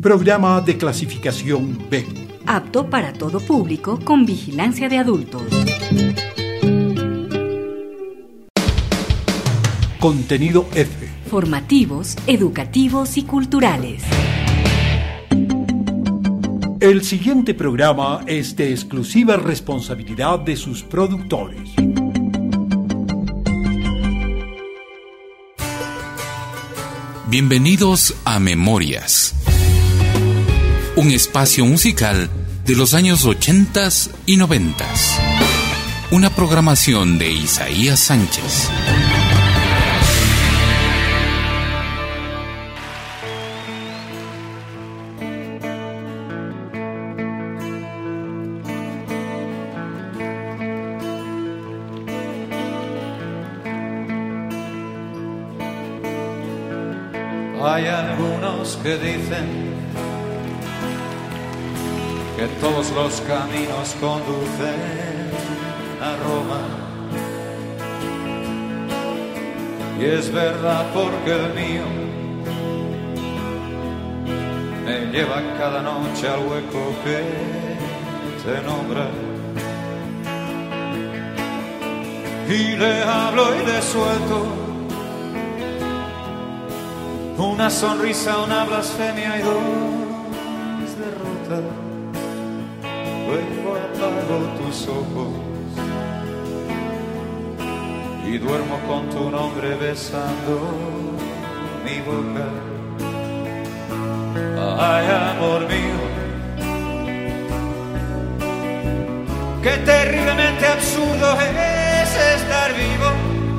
programa de clasificación B. Apto para todo público con vigilancia de adultos. Contenido F. Formativos, educativos y culturales. El siguiente programa es de exclusiva responsabilidad de sus productores. Bienvenidos a Memorias, un espacio musical de los años 80 y 90. Una programación de Isaías Sánchez. Hay algunos que dicen que todos los caminos conducen a Roma. Y es verdad porque el mío me lleva cada noche al hueco que te nombra. Y le hablo y le suelto una sonrisa, una blasfemia y dos derrotas. Luego apago tus ojos y duermo con tu nombre besando mi boca. Ay, amor mío, qué terriblemente absurdo es estar vivo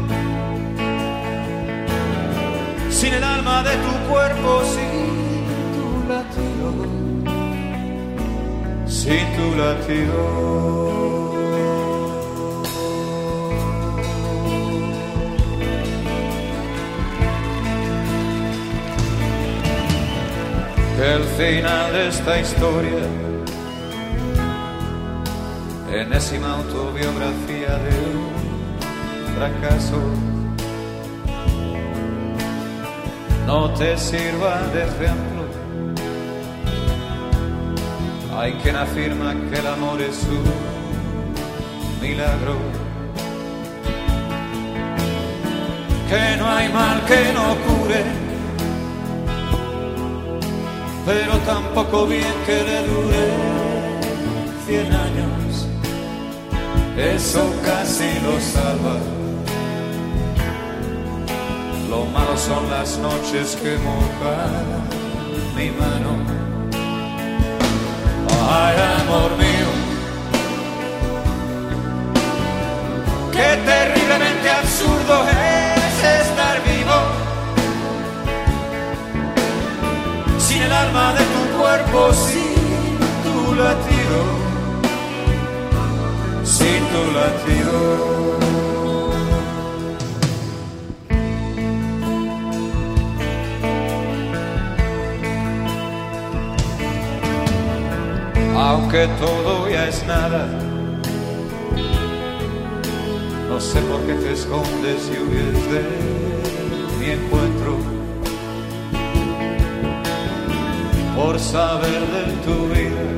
sin el alma de tu cuerpo, sin tu latido, sin tu latido. El final de esta historia, enésima autobiografía de un fracaso, no te sirva de ejemplo. Hay quien afirma que el amor es un milagro, que no hay mal que no cure, pero tampoco bien que le dure 100 años. Eso casi lo salva. Lo malo son las noches que mojan mi mano. Ay, amor mío, qué terriblemente absurdo es estar vivo sin el alma de tu cuerpo, sin tu latido, sin tu latido. Aunque todo ya es nada, no sé por qué te escondes y huyes de mi encuentro. Por saber de tu vida,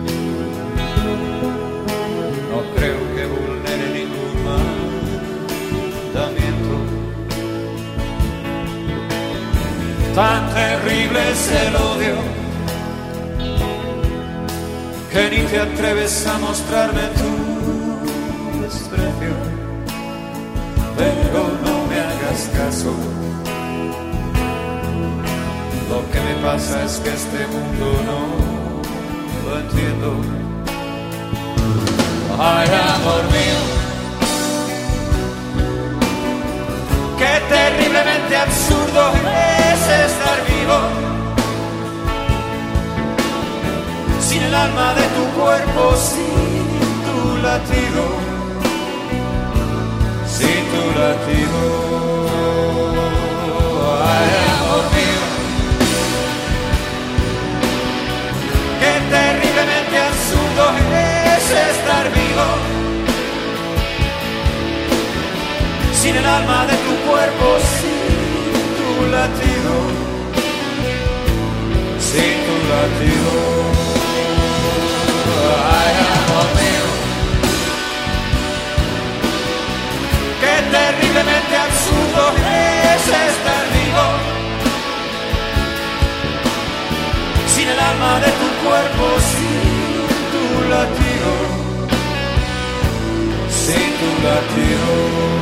no creo que vulnere ningún mandamiento. Tan terrible es el odio que ni te atreves a mostrarme tu desprecio. Pero no me hagas caso, lo que me pasa es que este mundo no lo entiendo. Ay, amor mío, qué terriblemente absurdo es estar vivo sin el alma de tu cuerpo, sin tu latido, sin tu latido. Ay, amor mío, qué terriblemente absurdo es estar vivo sin el alma de tu cuerpo, sin tu latido, sin tu latido. latido. Ay, amor mío, qué terriblemente absurdo es estar vivo sin el alma de tu cuerpo, sin tu latido, sin tu latido.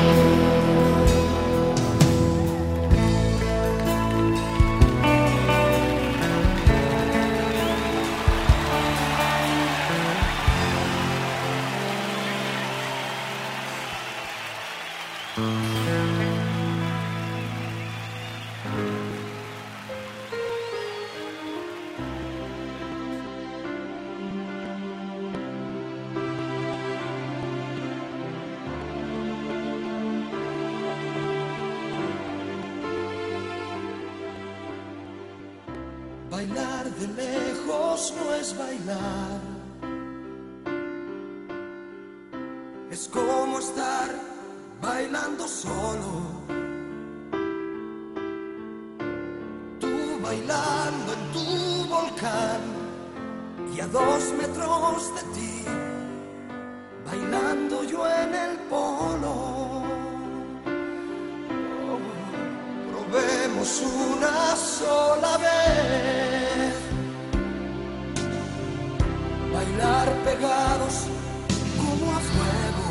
Bailar de lejos no es bailar, es como estar bailando solo. Tú bailando en tu volcán y a 2 metros de ti, bailando yo en el polo. Probemos una sola vez bailar pegados como a fuego,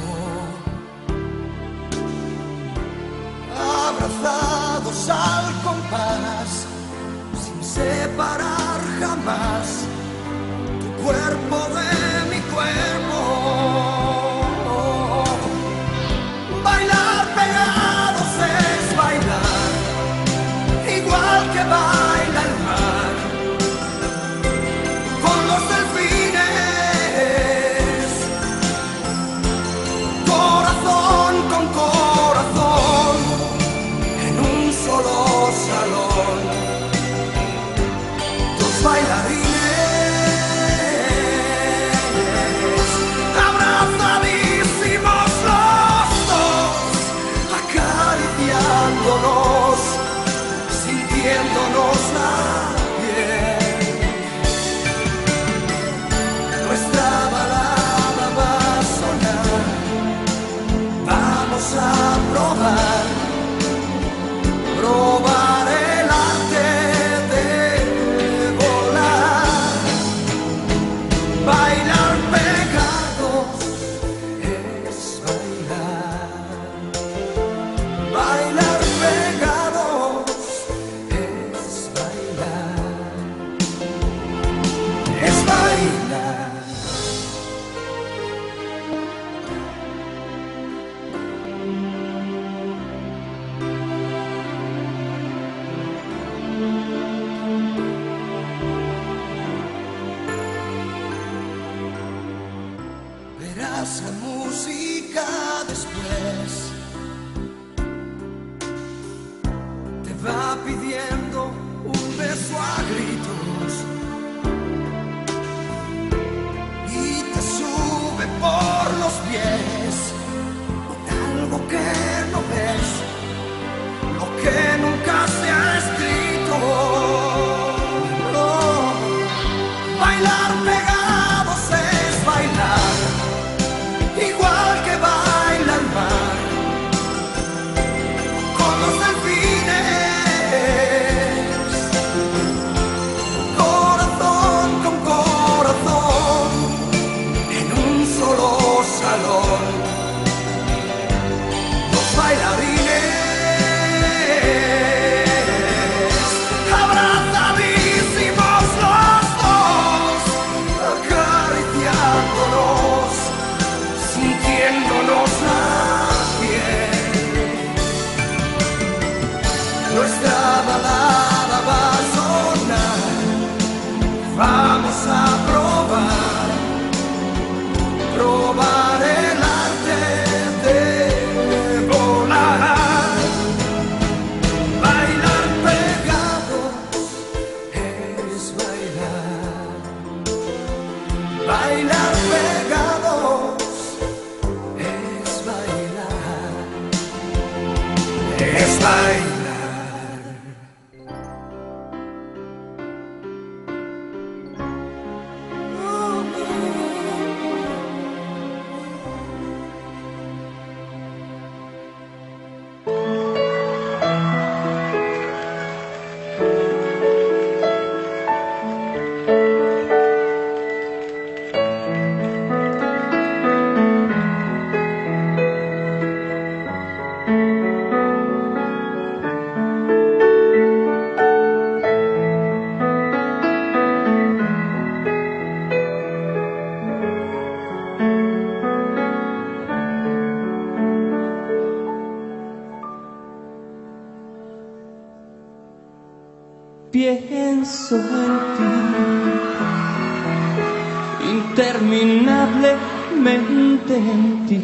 abrazados al compás, sin separar jamás tu cuerpo de mi cuerpo. Bailar pegados es bailar igual que baila el mar con los delfines, corazón con corazón, en un solo salón, 2 bailarines, abrazadísimos los 2, acariciándonos, sintiéndonos la piel. Nuestra balada va a sonar, vamos a probar, probar el arte de volar. Bailar pegados es bailar, bailar pegados es bailar, es bailar. Verás la música después, te va pidiendo un beso a gritos y te sube por los pies algo que no ves, lo que nunca se ha escrito. No. Bailar pegados es bailar igual que baila el mar con los delfines, corazón con corazón, en un solo salón, 2 bailarines, abrazadísimos los 2, acariciándonos, sintiéndonos la piel. Nuestra balada va a sonar, vamos a probar, probar el arte de volar. Bailar pegados es bailar, bailar pegados es bailar, es bailar. ti, interminablemente en ti.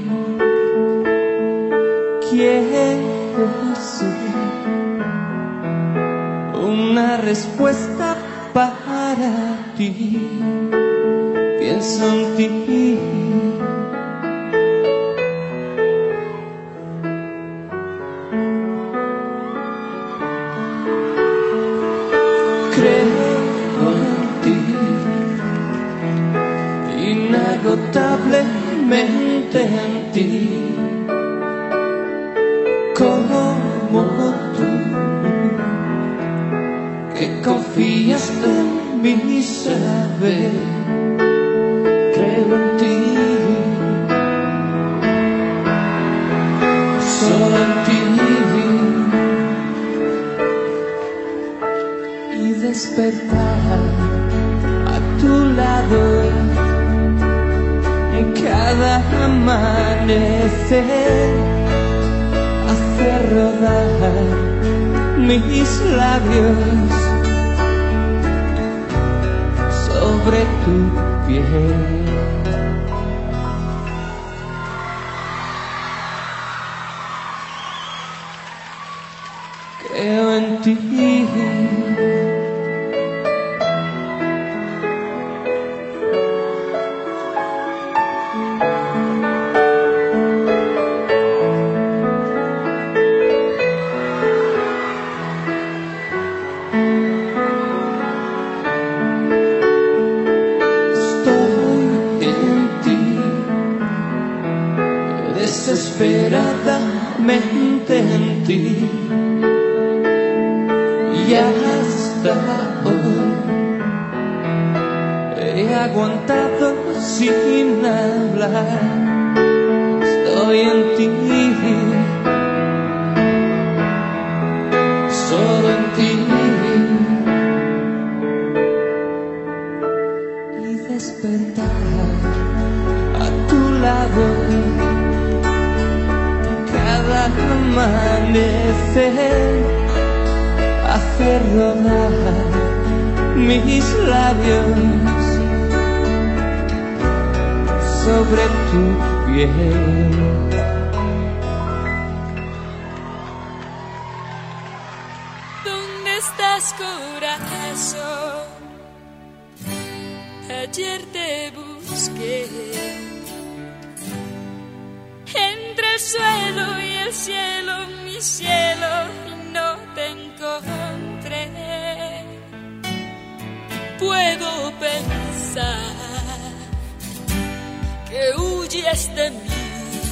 Quiero ser una respuesta para ti. Pienso en ti. Creo en ti, inagotablemente en ti, como tú, que confías en mi saber. Creo en ti, solo en ti. Despertar a tu lado en cada amanecer, hacer rodar mis labios sobre tu piel. Creo en ti. Desesperadamente en ti, y hasta hoy he aguantado sin hablar. Estoy en ti, solo en ti, y despertar a tu lado amanecer, hacer rodar mis labios sobre tu piel. ¿Dónde estás, corazón? Ayer te busqué entre el suelo y el cielo, mi cielo, y no te encontré. Puedo pensar que huyes de mí,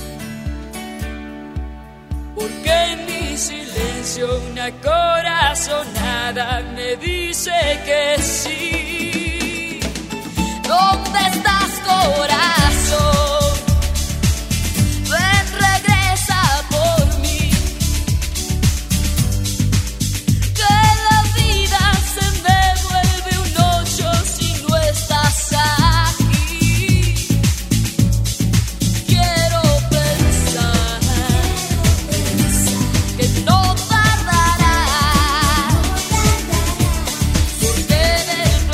porque en mi silencio una corazonada me dice que sí. ¿Dónde estás, corazón? En el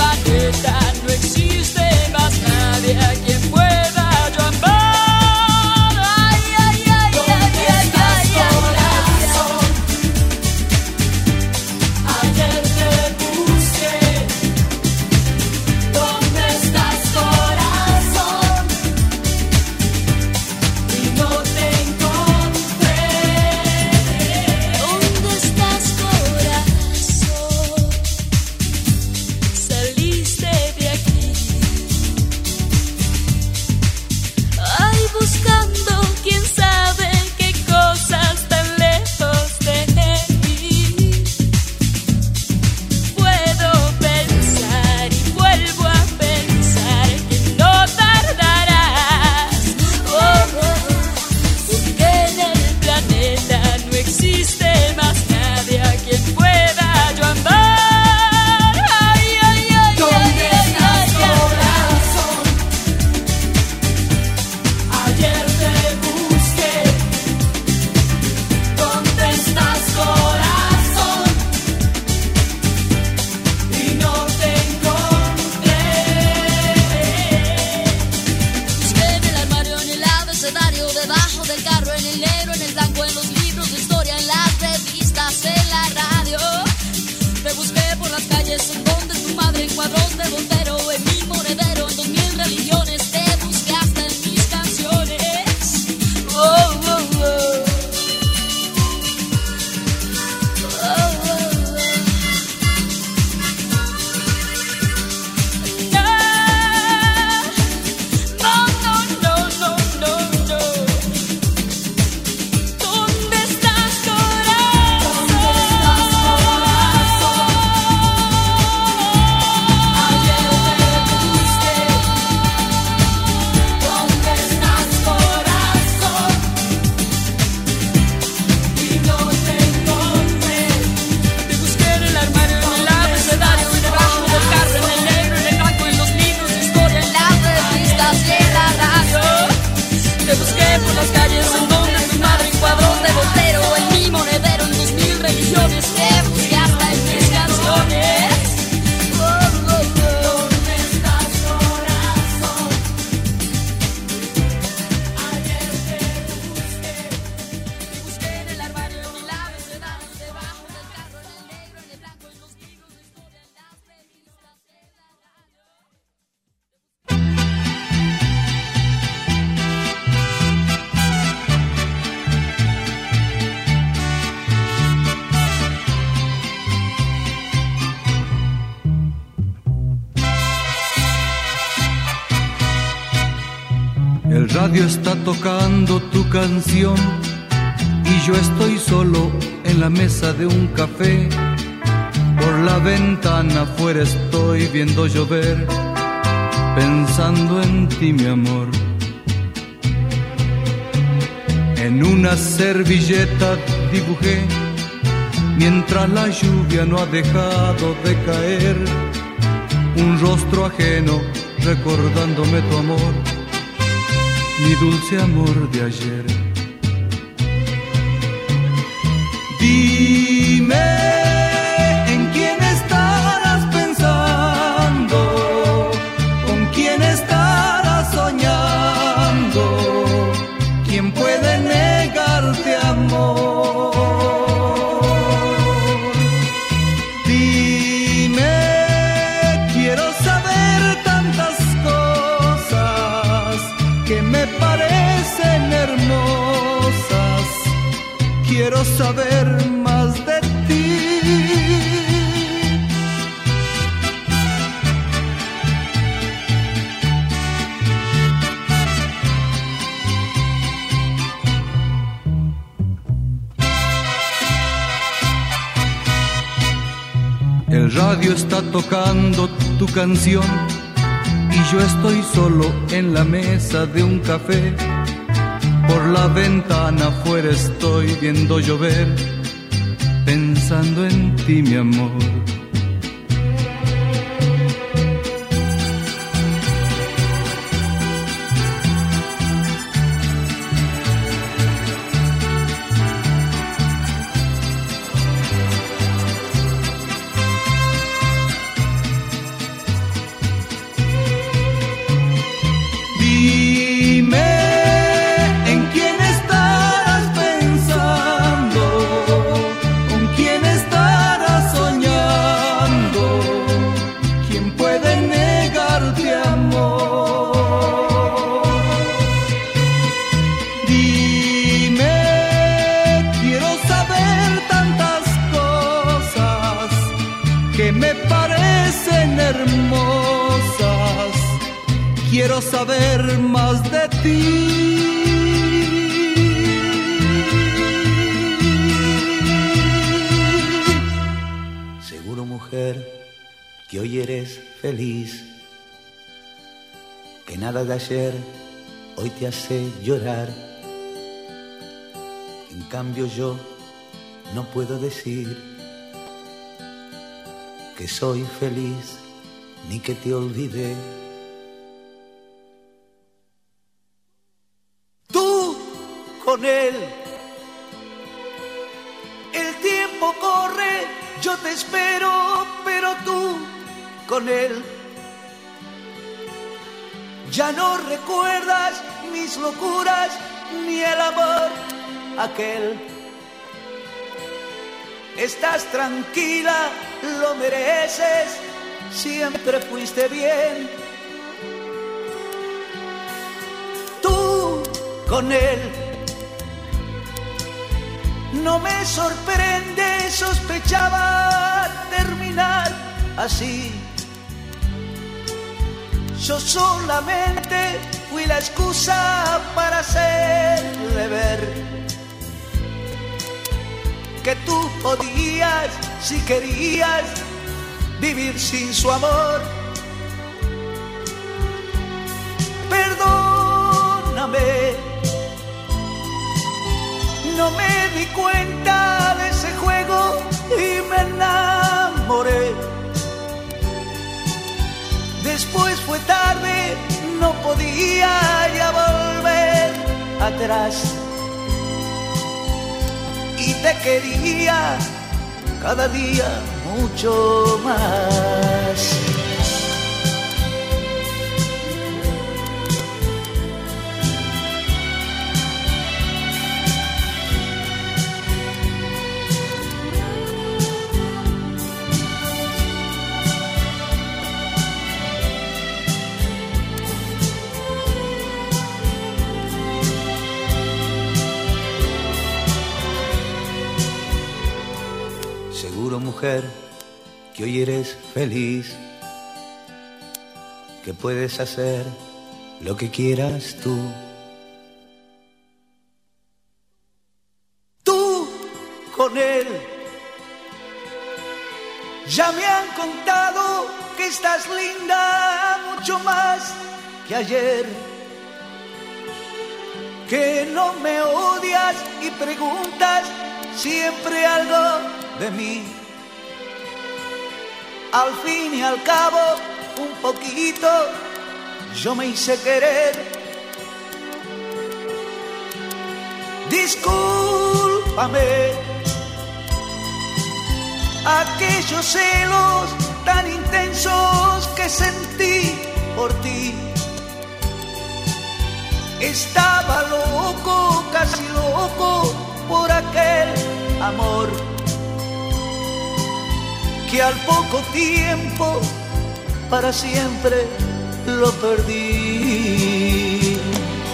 radio está tocando tu canción y yo estoy solo en la mesa de un café. Por la ventana afuera estoy viendo llover, pensando en ti, mi amor. En una servilleta dibujé, mientras la lluvia no ha dejado de caer, un rostro ajeno recordándome tu amor, mi dulce amor de ayer. Dime, ¿en quién estarás pensando? ¿Con quién estarás soñando? ¿Quién puede negarte amor? Dime, quiero saber tantas cosas que me parecen hermosas. Quiero saber más de ti. El radio está tocando tu canción y yo estoy solo en la mesa de un café. Por la ventana afuera estoy viendo llover, pensando en ti, mi amor. Quiero saber más de ti. Seguro, mujer, que hoy eres feliz, que nada de ayer hoy te hace llorar. En cambio yo no puedo decir que soy feliz ni que te olvidé. Con él, el tiempo corre, yo te espero, pero tú con él ya no recuerdas mis locuras ni el amor aquel. Estás tranquila, lo mereces, siempre fuiste bien. Tú con él. No me sorprende, sospechaba terminar así. Yo solamente fui la excusa para hacerle ver que tú podías, si querías, vivir sin su amor. Perdóname, no me di cuenta de ese juego y me enamoré. Después fue tarde, no podía ya volver atrás. Y te quería cada día mucho más. Mujer, que hoy eres feliz, que puedes hacer lo que quieras tú, con él. Ya me han contado que estás linda mucho más que ayer, que no me odias y preguntas siempre algo de mí. Al fin y al cabo, un poquito yo me hice querer. Discúlpame aquellos celos tan intensos que sentí por ti. Estaba loco, casi loco, por aquel amor que al poco tiempo para siempre lo perdí.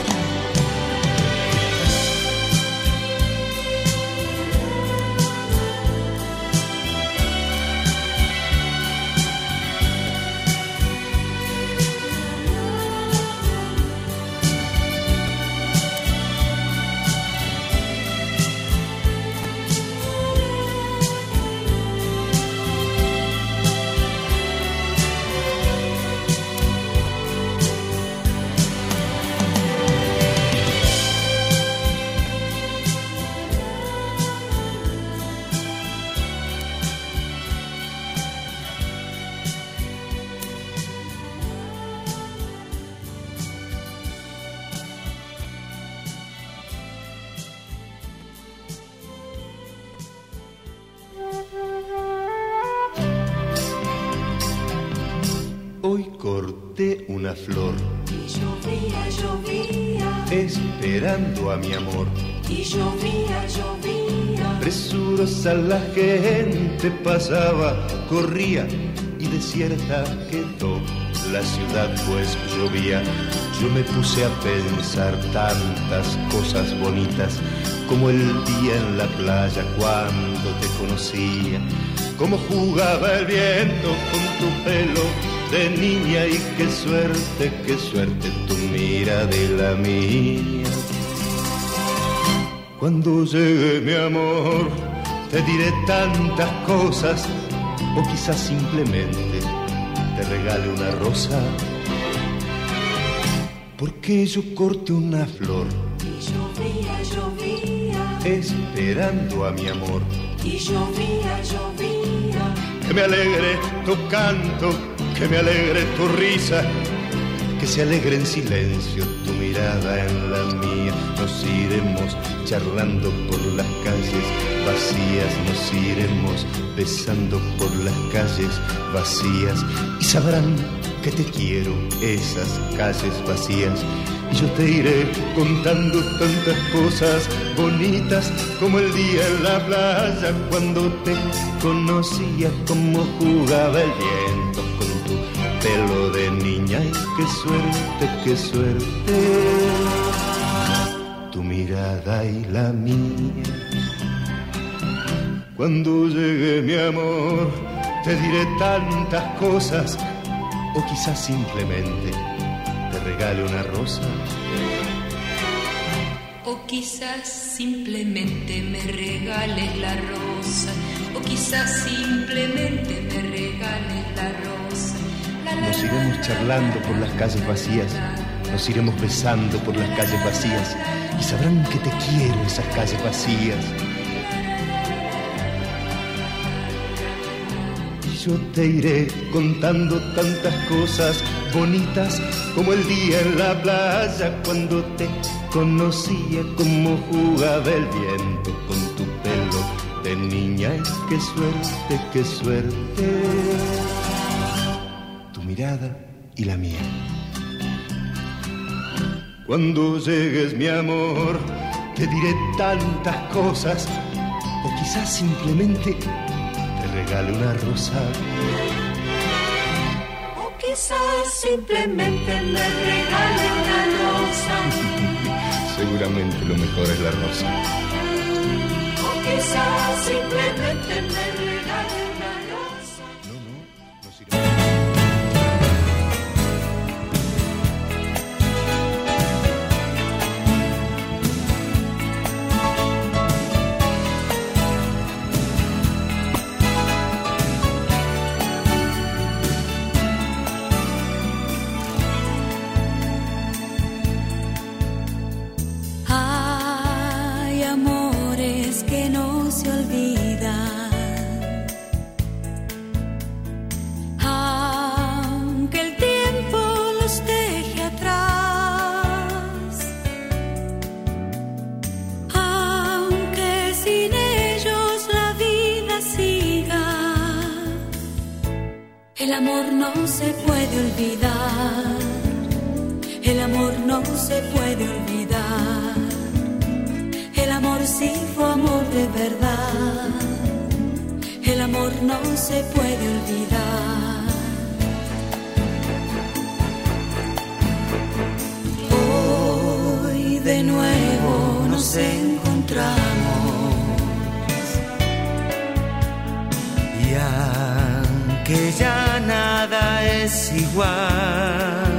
Hoy corté una flor y llovía, llovía, esperando a mi amor. Y llovía, llovía, Presurosa la gente pasaba, corría y desierta quedó la ciudad pues llovía. Yo me puse a pensar tantas cosas bonitas, como el día en la playa cuando te conocía, cómo jugaba el viento con tu pelo de niña, y qué suerte tu mirada y la mía. Cuando llegue mi amor te diré tantas cosas, o quizás simplemente te regale una rosa, porque yo corté una flor y llovía, llovía, esperando a mi amor. Y llovía, llovía, Que me alegre tu canto, que me alegre tu risa, que se alegre en silencio tu mirada en la mía. Nos iremos charlando por las calles vacías, nos iremos besando por las calles vacías, y sabrán que te quiero esas calles vacías. Y yo te iré contando tantas cosas bonitas, como el día en la playa cuando te conocía, cómo jugaba el viento con tu pelo de niña. Y qué suerte, tu mirada y la mía. Cuando llegue mi amor te diré tantas cosas, o quizás simplemente te regale una rosa, o quizás simplemente me regales la rosa, o quizás simplemente me regales la rosa. Nos iremos charlando por las calles vacías, nos iremos besando por las calles vacías, y sabrán que te quiero esas calles vacías. Y yo te iré contando tantas cosas bonitas, como el día en la playa cuando te conocía, cómo jugaba el viento con tu pelo de niña. Y qué suerte, tu mirada y la mía. Cuando llegues mi amor te diré tantas cosas, o quizás simplemente te regale una rosa, o quizás simplemente me regale una rosa. Seguramente lo mejor es la rosa. O quizás simplemente me regale una rosa. No sirve. amor no se puede olvidar, el amor no se puede olvidar, el amor sí fue amor de verdad, el amor no se puede olvidar. Hoy de nuevo nos encontramos y aunque ya nada es igual,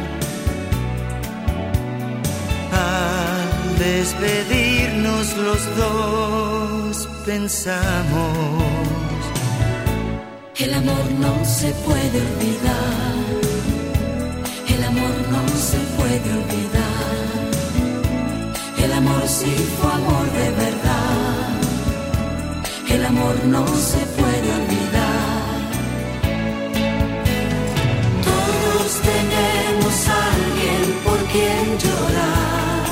al despedirnos los dos pensamos: el amor no se puede olvidar, el amor no se puede olvidar, el amor sí fue amor de verdad, el amor no se puede olvidar. Todos tenemos a alguien por quien llorar,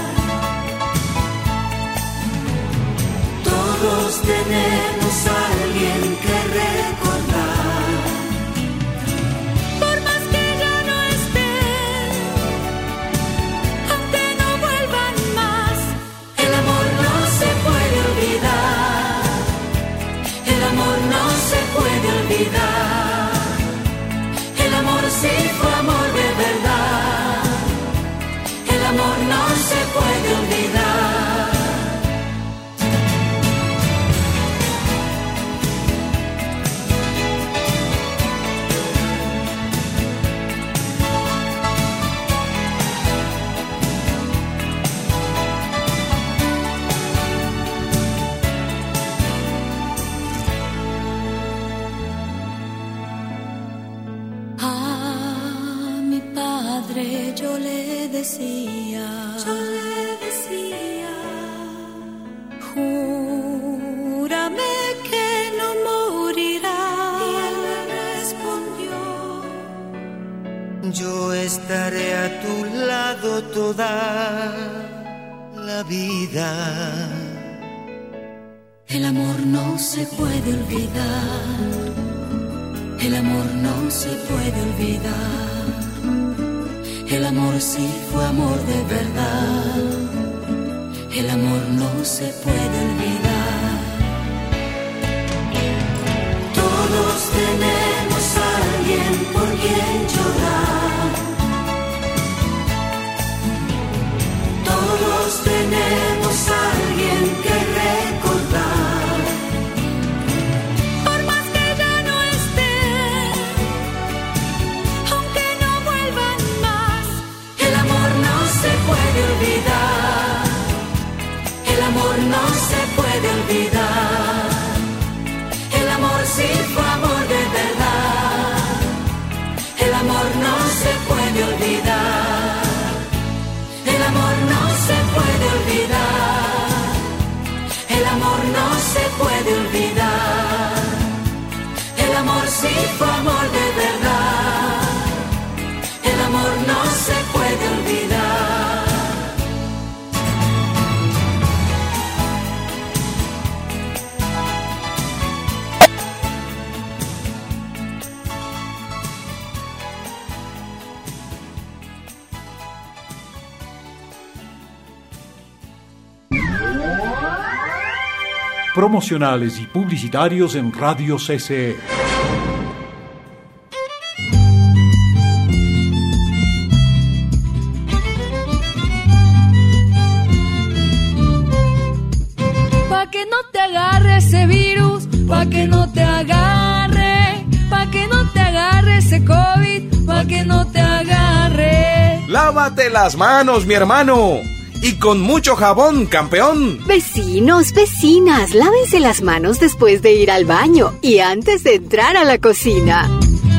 todos tenemos a alguien que recordar. Por más que ya no estén, aunque no vuelvan más, el amor no se puede olvidar, el amor no se puede olvidar, el amor sí fue amor de verdad, el amor no se puede olvidar. Yo le decía, júrame que no morirás. Y él me respondió: yo estaré a tu lado toda la vida. El amor no se puede olvidar, el amor no se puede olvidar, el amor sí fue amor de verdad, el amor no se puede olvidar. Todos tenemos a alguien por quien llorar, todos tenemos a alguien que recordar. Por más que ya no estén, aunque no vuelvan más, el amor no se puede olvidar, el amor no se puede olvidar, el amor sí fue amor de verdad, el amor no se puede olvidar, el amor no se puede olvidar, el amor no se puede olvidar, el amor sí fue amor de verdad, el amor no se puede olvidar. Promocionales y publicitarios en Radio CCE. Pa' que no te agarre ese virus, pa' que no te agarre, pa' que no te agarre ese COVID, pa' que no te agarre. Lávate las manos, mi hermano. Y con mucho jabón, campeón. Vecinos, vecinas, lávense las manos después de ir al baño y antes de entrar a la cocina.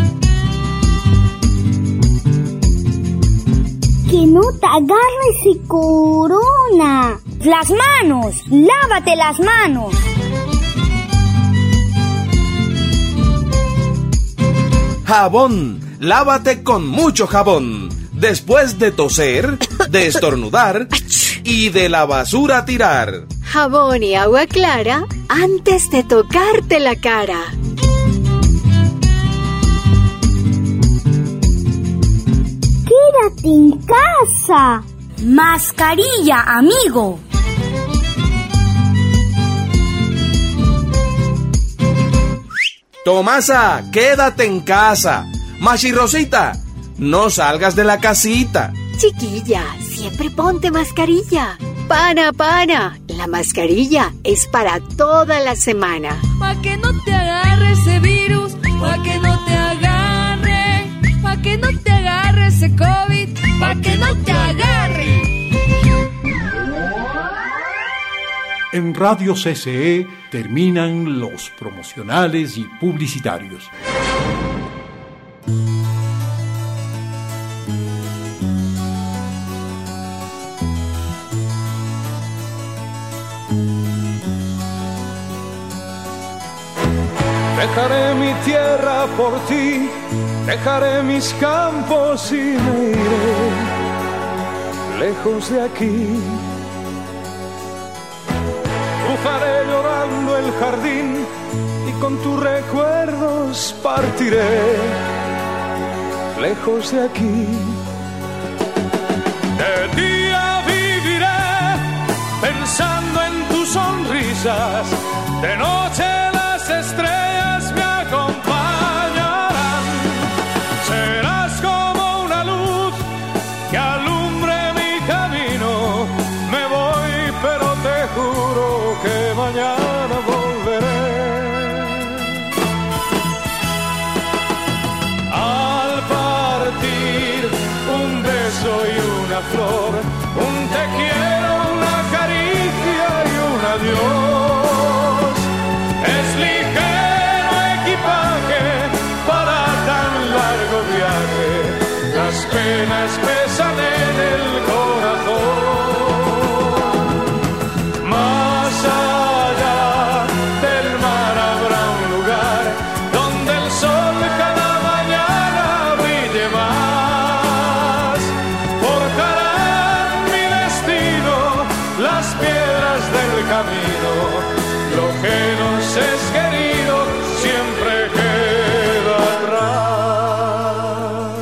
Que no te agarre ese corona. Las manos, lávate las manos. Jabón, lávate con mucho jabón. Después de toser, de estornudar y de la basura tirar. Jabón y agua clara antes de tocarte la cara. quédate en casa. Mascarilla, amigo. Tomasa, quédate en casa. Machirrosita, no salgas de la casita. Chiquilla, siempre ponte mascarilla. Pana, la mascarilla es para toda la semana. Pa' que no te agarre ese virus, pa' que no te agarre, pa' que no te agarre ese COVID, pa' que no te agarre. En Radio CCE terminan los promocionales y publicitarios. Dejaré mi tierra por ti, dejaré mis campos y me iré lejos de aquí. Cruzaré llorando el jardín y con tus recuerdos partiré lejos de aquí. De día viviré pensando en tus sonrisas, de noche las estrellas me acompañarán. Serás como una luz que alumbre mi camino. Me voy, pero te juro que mañana volveré. Al partir, un beso y una flor, un te quiero, una caricia y un adiós. Es ligero equipaje para tan largo viaje, las penas pesan en el corazón. Más allá del mar habrá un lugar donde el sol cada mañana brille más. Forjarán mi destino las piedras del camino. Lo que nos es querido siempre queda atrás.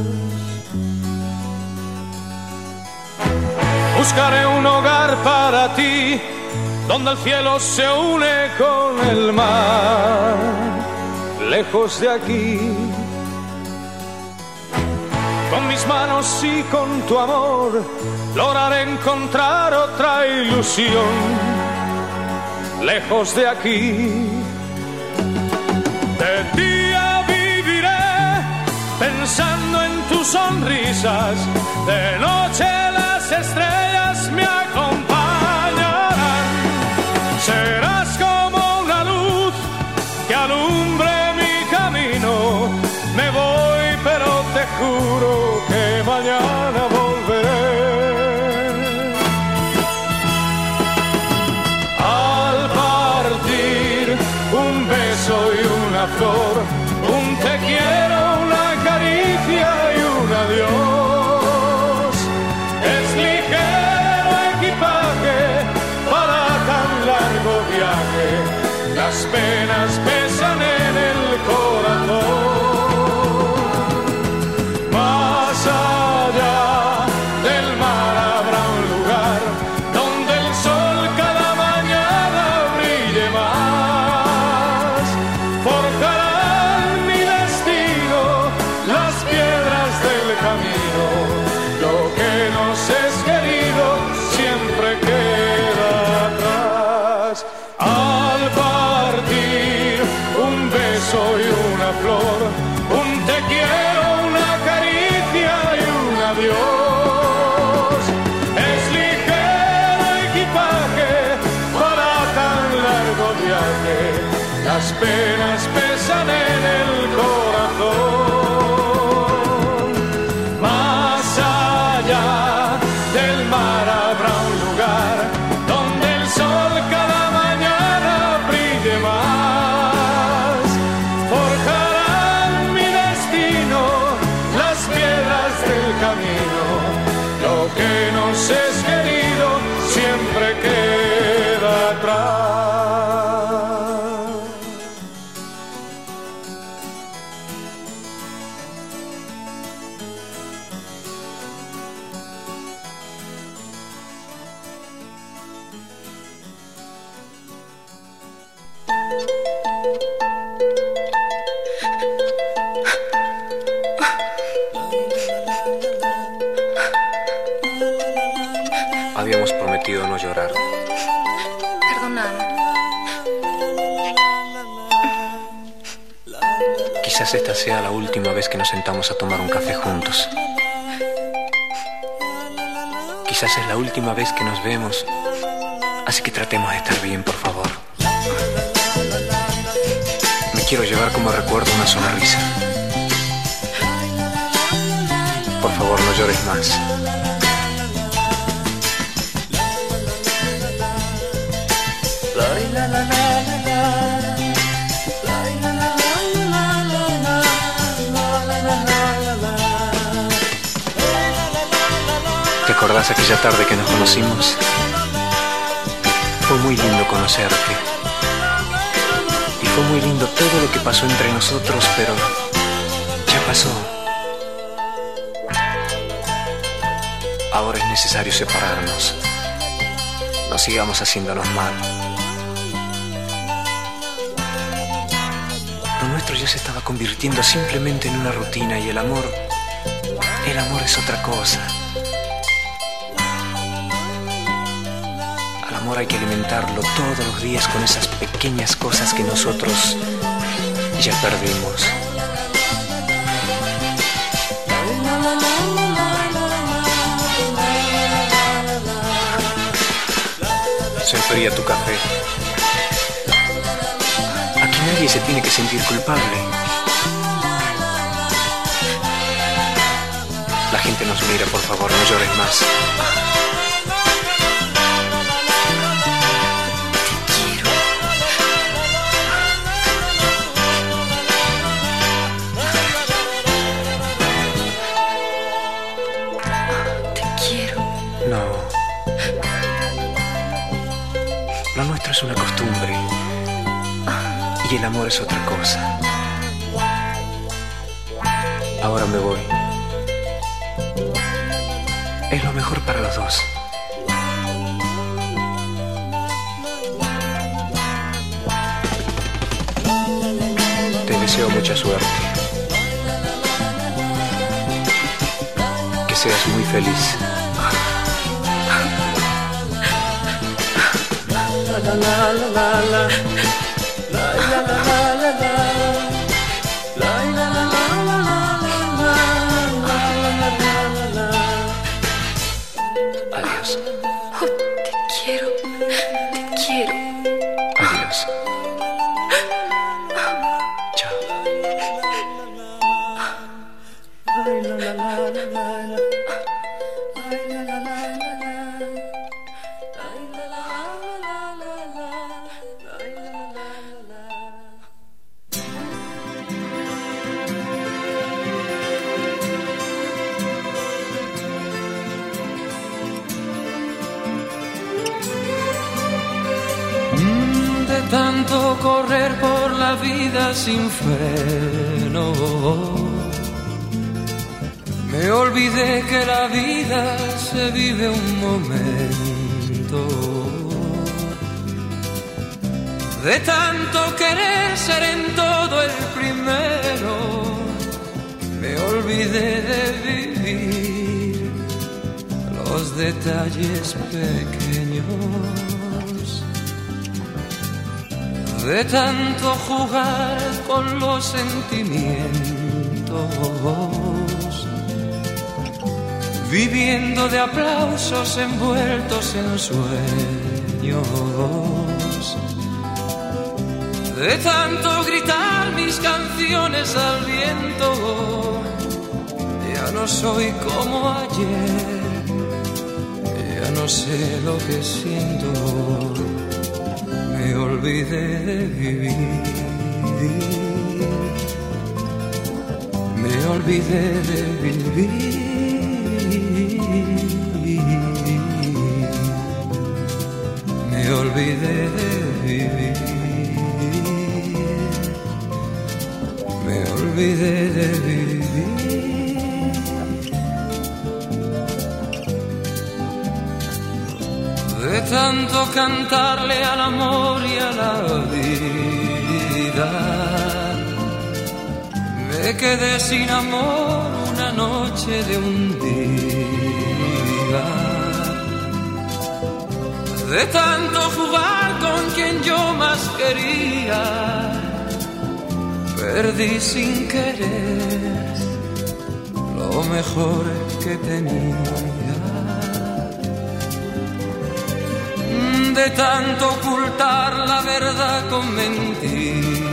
Buscaré un hogar para ti, donde el cielo se une con el mar, lejos de aquí. Con mis manos y con tu amor, lograré encontrar otra ilusión, lejos de aquí. De día viviré pensando en tus sonrisas, de noche las estrellas me acompañarán. Serás como una luz que alumbre mi camino. Me voy, pero te juro que mañana volveré. Un beso y una flor, un te quiero, una caricia y un adiós. Es ligero equipaje para tan largo viaje, las penas pesan en el corazón. Más allá del mar habrá un lugar donde el sol cada mañana brille más. Forjarán mi destino las piedras del camino. Lo que nos es querido siempre queda atrás. Al partir, un beso y una flor, un te quiero, una caricia y un adiós. Es ligero equipaje para tan largo viaje, las penas pesan en el corazón. Más allá del mar habrá un lugar donde el sol cada mañana brille más. Forjarán mi destino las piedras del camino. Lo que nos es querido siempre queda atrás. habíamos prometido no llorar. Perdóname. Quizás esta sea la última vez que nos sentamos a tomar un café juntos. Quizás es la última vez que nos vemos. Así que tratemos de estar bien, por favor. Me quiero llevar como recuerdo una sonrisa. Por favor, no llores más. ¿Te acordás aquella tarde que nos conocimos? Fue muy lindo conocerte. Y fue muy lindo todo lo que pasó entre nosotros, pero ya pasó. Ahora es necesario separarnos. No sigamos haciéndonos mal. Lo nuestro ya se estaba convirtiendo simplemente en una rutina y el amor es otra cosa. Al amor hay que alimentarlo todos los días con esas pequeñas cosas que nosotros ya perdimos. Se enfría tu café. Aquí nadie se tiene que sentir culpable. La gente nos mira, por favor, no llores más. Lo nuestro es una costumbre y el amor es otra cosa. Ahora me voy. Es lo mejor para los dos. Te deseo mucha suerte. Que seas muy feliz. La la la la la la la la la la. Adiós. Oh, te quiero. Adiós. Chao. Tanto correr por la vida sin freno, me olvidé que la vida se vive un momento. De tanto querer ser en todo el primero, me olvidé de vivir los detalles pequeños. De tanto jugar con los sentimientos, viviendo de aplausos envueltos en sueños, de tanto gritar mis canciones al viento, ya no soy como ayer, ya no sé lo que siento. Me olvidé de vivir, me olvidé de vivir, me olvidé de vivir, me olvidé de vivir. De tanto cantarle al amor y a la vida, me quedé sin amor una noche de un día. de tanto jugar con quien yo más quería, perdí sin querer lo mejor que tenía. De tanto ocultar la verdad con mentiras,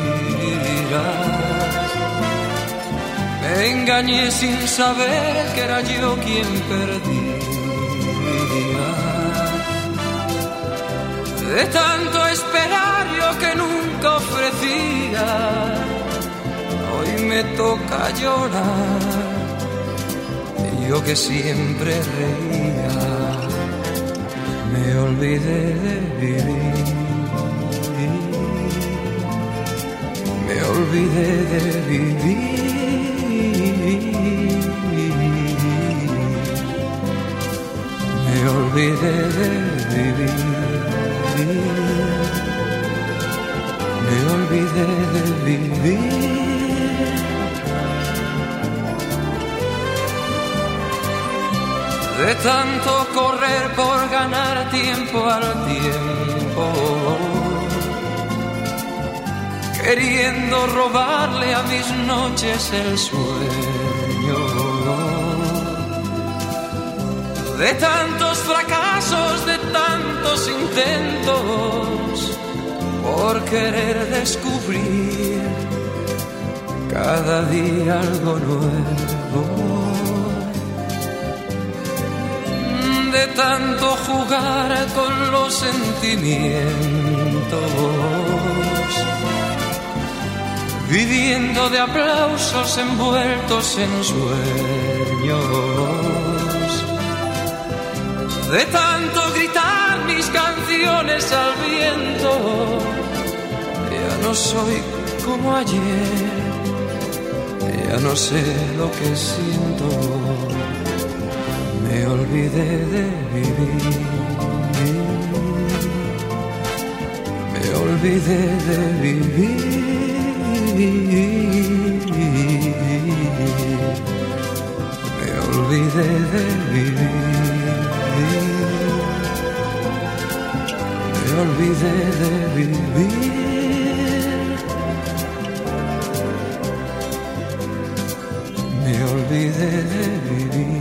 me engañé sin saber que era yo quien perdía. De tanto esperar yo que nunca ofrecía, hoy me toca llorar, yo que siempre reía. Me olvidé de vivir, me olvidé de vivir, me olvidé de vivir, me olvidé de vivir. De tanto correr por ganar tiempo al tiempo, queriendo robarle a mis noches el sueño. De tantos fracasos, de tantos intentos, por querer descubrir cada día algo nuevo. De tanto jugar con los sentimientos, viviendo de aplausos envueltos en sueños. De tanto gritar mis canciones al viento, ya no soy como ayer, ya no sé lo que siento. Me olvidé de vivir, me olvidé de vivir, me olvidé de vivir, me olvidé de vivir, me olvidé de vivir.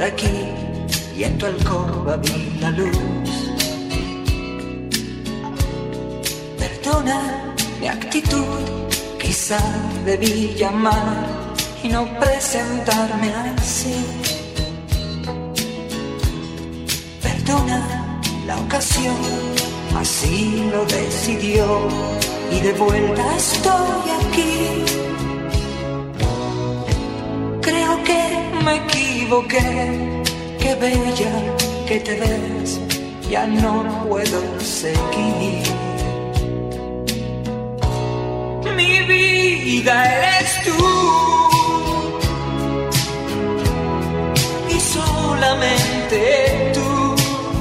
por aquí y en tu alcoba vi la luz. Perdona mi actitud, quizá debí llamar y no presentarme así. Perdona la ocasión, así lo decidió y de vuelta estoy aquí. Creo que me equivoqué, qué bella que te ves, ya no puedo seguir. Mi vida eres tú y solamente tú,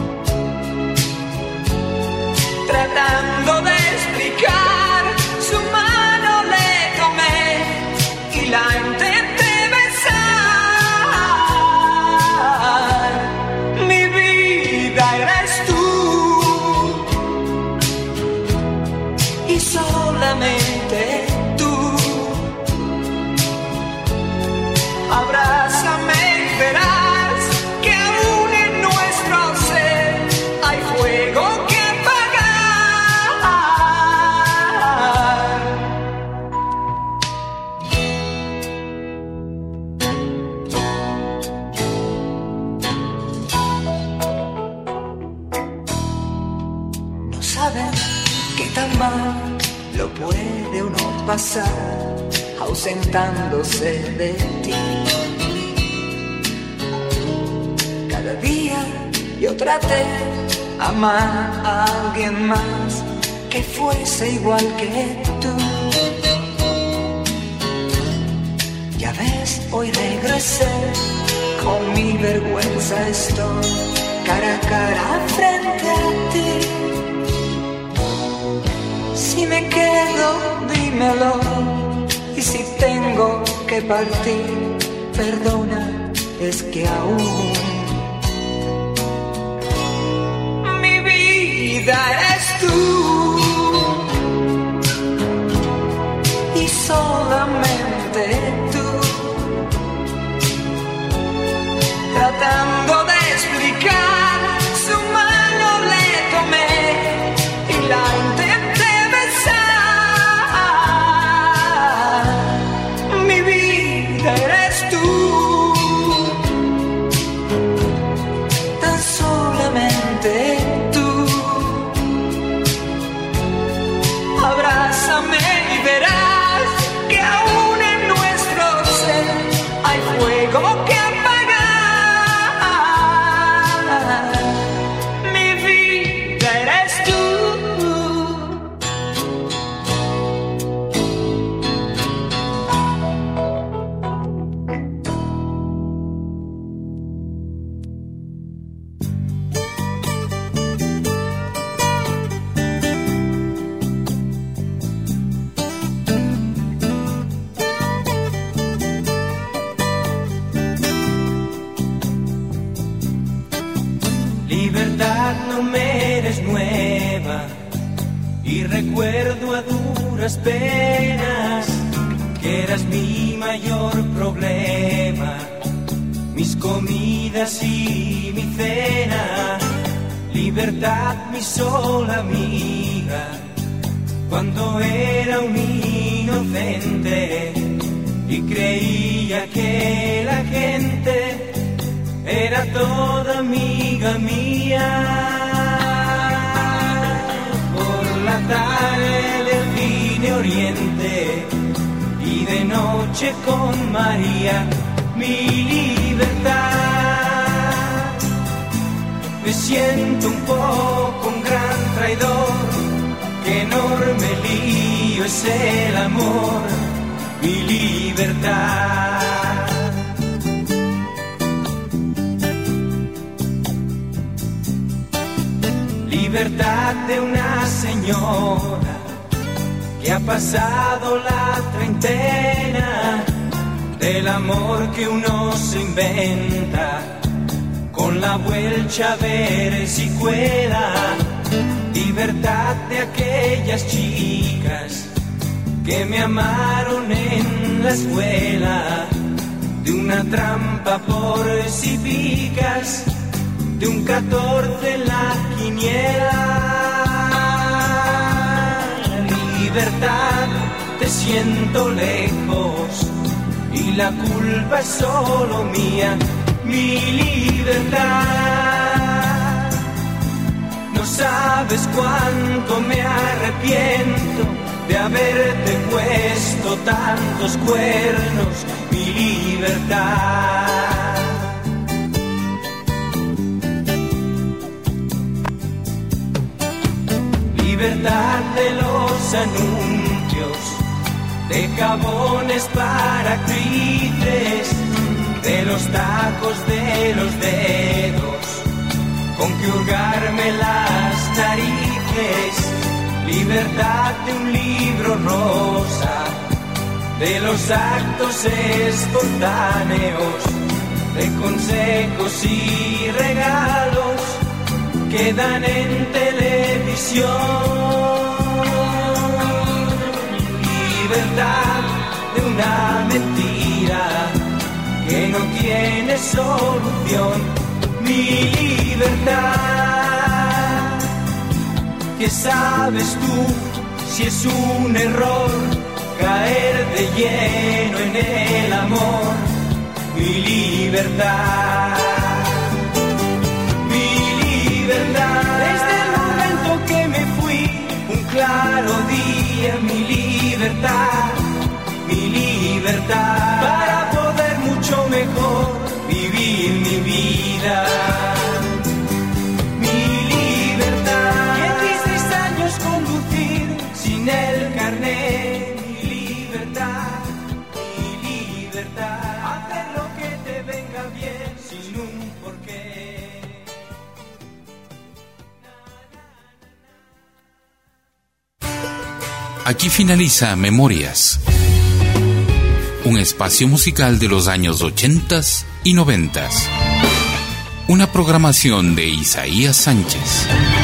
tratando de explicar, su mano le tomé y la intenté besar. Mi vida eres tú y solamente tú. Abrázame y verás que aún en nuestro ser hay fuego que tan mal lo puede uno pasar ausentándose de ti. Cada día yo traté amar a alguien más que fuese igual que tú. Ya ves, hoy regresé, con mi vergüenza estoy cara a cara frente a ti. Si me quedo, dímelo, y si tengo que partir, perdona, es que aún mi vida eres tú y solamente tú, tratando de explicar, su mano le tomé y la intenté. Eres tú, tan solamente tú. Abrázame y verás que aún en nuestro ser hay fuego que apagar. Mi vida eres tú. No me eres nueva y recuerdo a duras penas que eras mi mayor problema, mis comidas y mi cena. Libertad, mi sola amiga, cuando era un inocente y creía que la gente era toda amiga mía. Por la tarde del Cine Oriente y de noche con María, mi libertad. Me siento un poco un gran traidor, qué enorme lío es el amor, mi libertad. Libertad de una señora que ha pasado la treintena, del amor que uno se inventa con la vuelta a ver si cuela. Libertad de aquellas chicas que me amaron en la escuela de una trampa por si picas, de un 14 en la quiniela. Libertad, te siento lejos y la culpa es solo mía, mi libertad. No sabes cuánto me arrepiento de haberte puesto tantos cuernos, mi libertad. Libertad de los anuncios, de jabones para actrices, de los tacos de los dedos, con que hurgarme las narices. Libertad de un libro rosa, de los actos espontáneos, de consejos y regalos que dan en televisión. Libertad de una mentira que no tiene solución, mi libertad. ¿Qué sabes tú si es un error caer de lleno en el amor, mi libertad? Desde el momento que me fui, un claro día, mi libertad, para poder mucho mejor vivir mi vida. Mi libertad, y en 16 años conducir sin el carnet, mi libertad, hacer lo que te venga bien sin un porqué. Aquí finaliza Memorias, un espacio musical de los años 80 y 90. Una programación de Isaías Sánchez.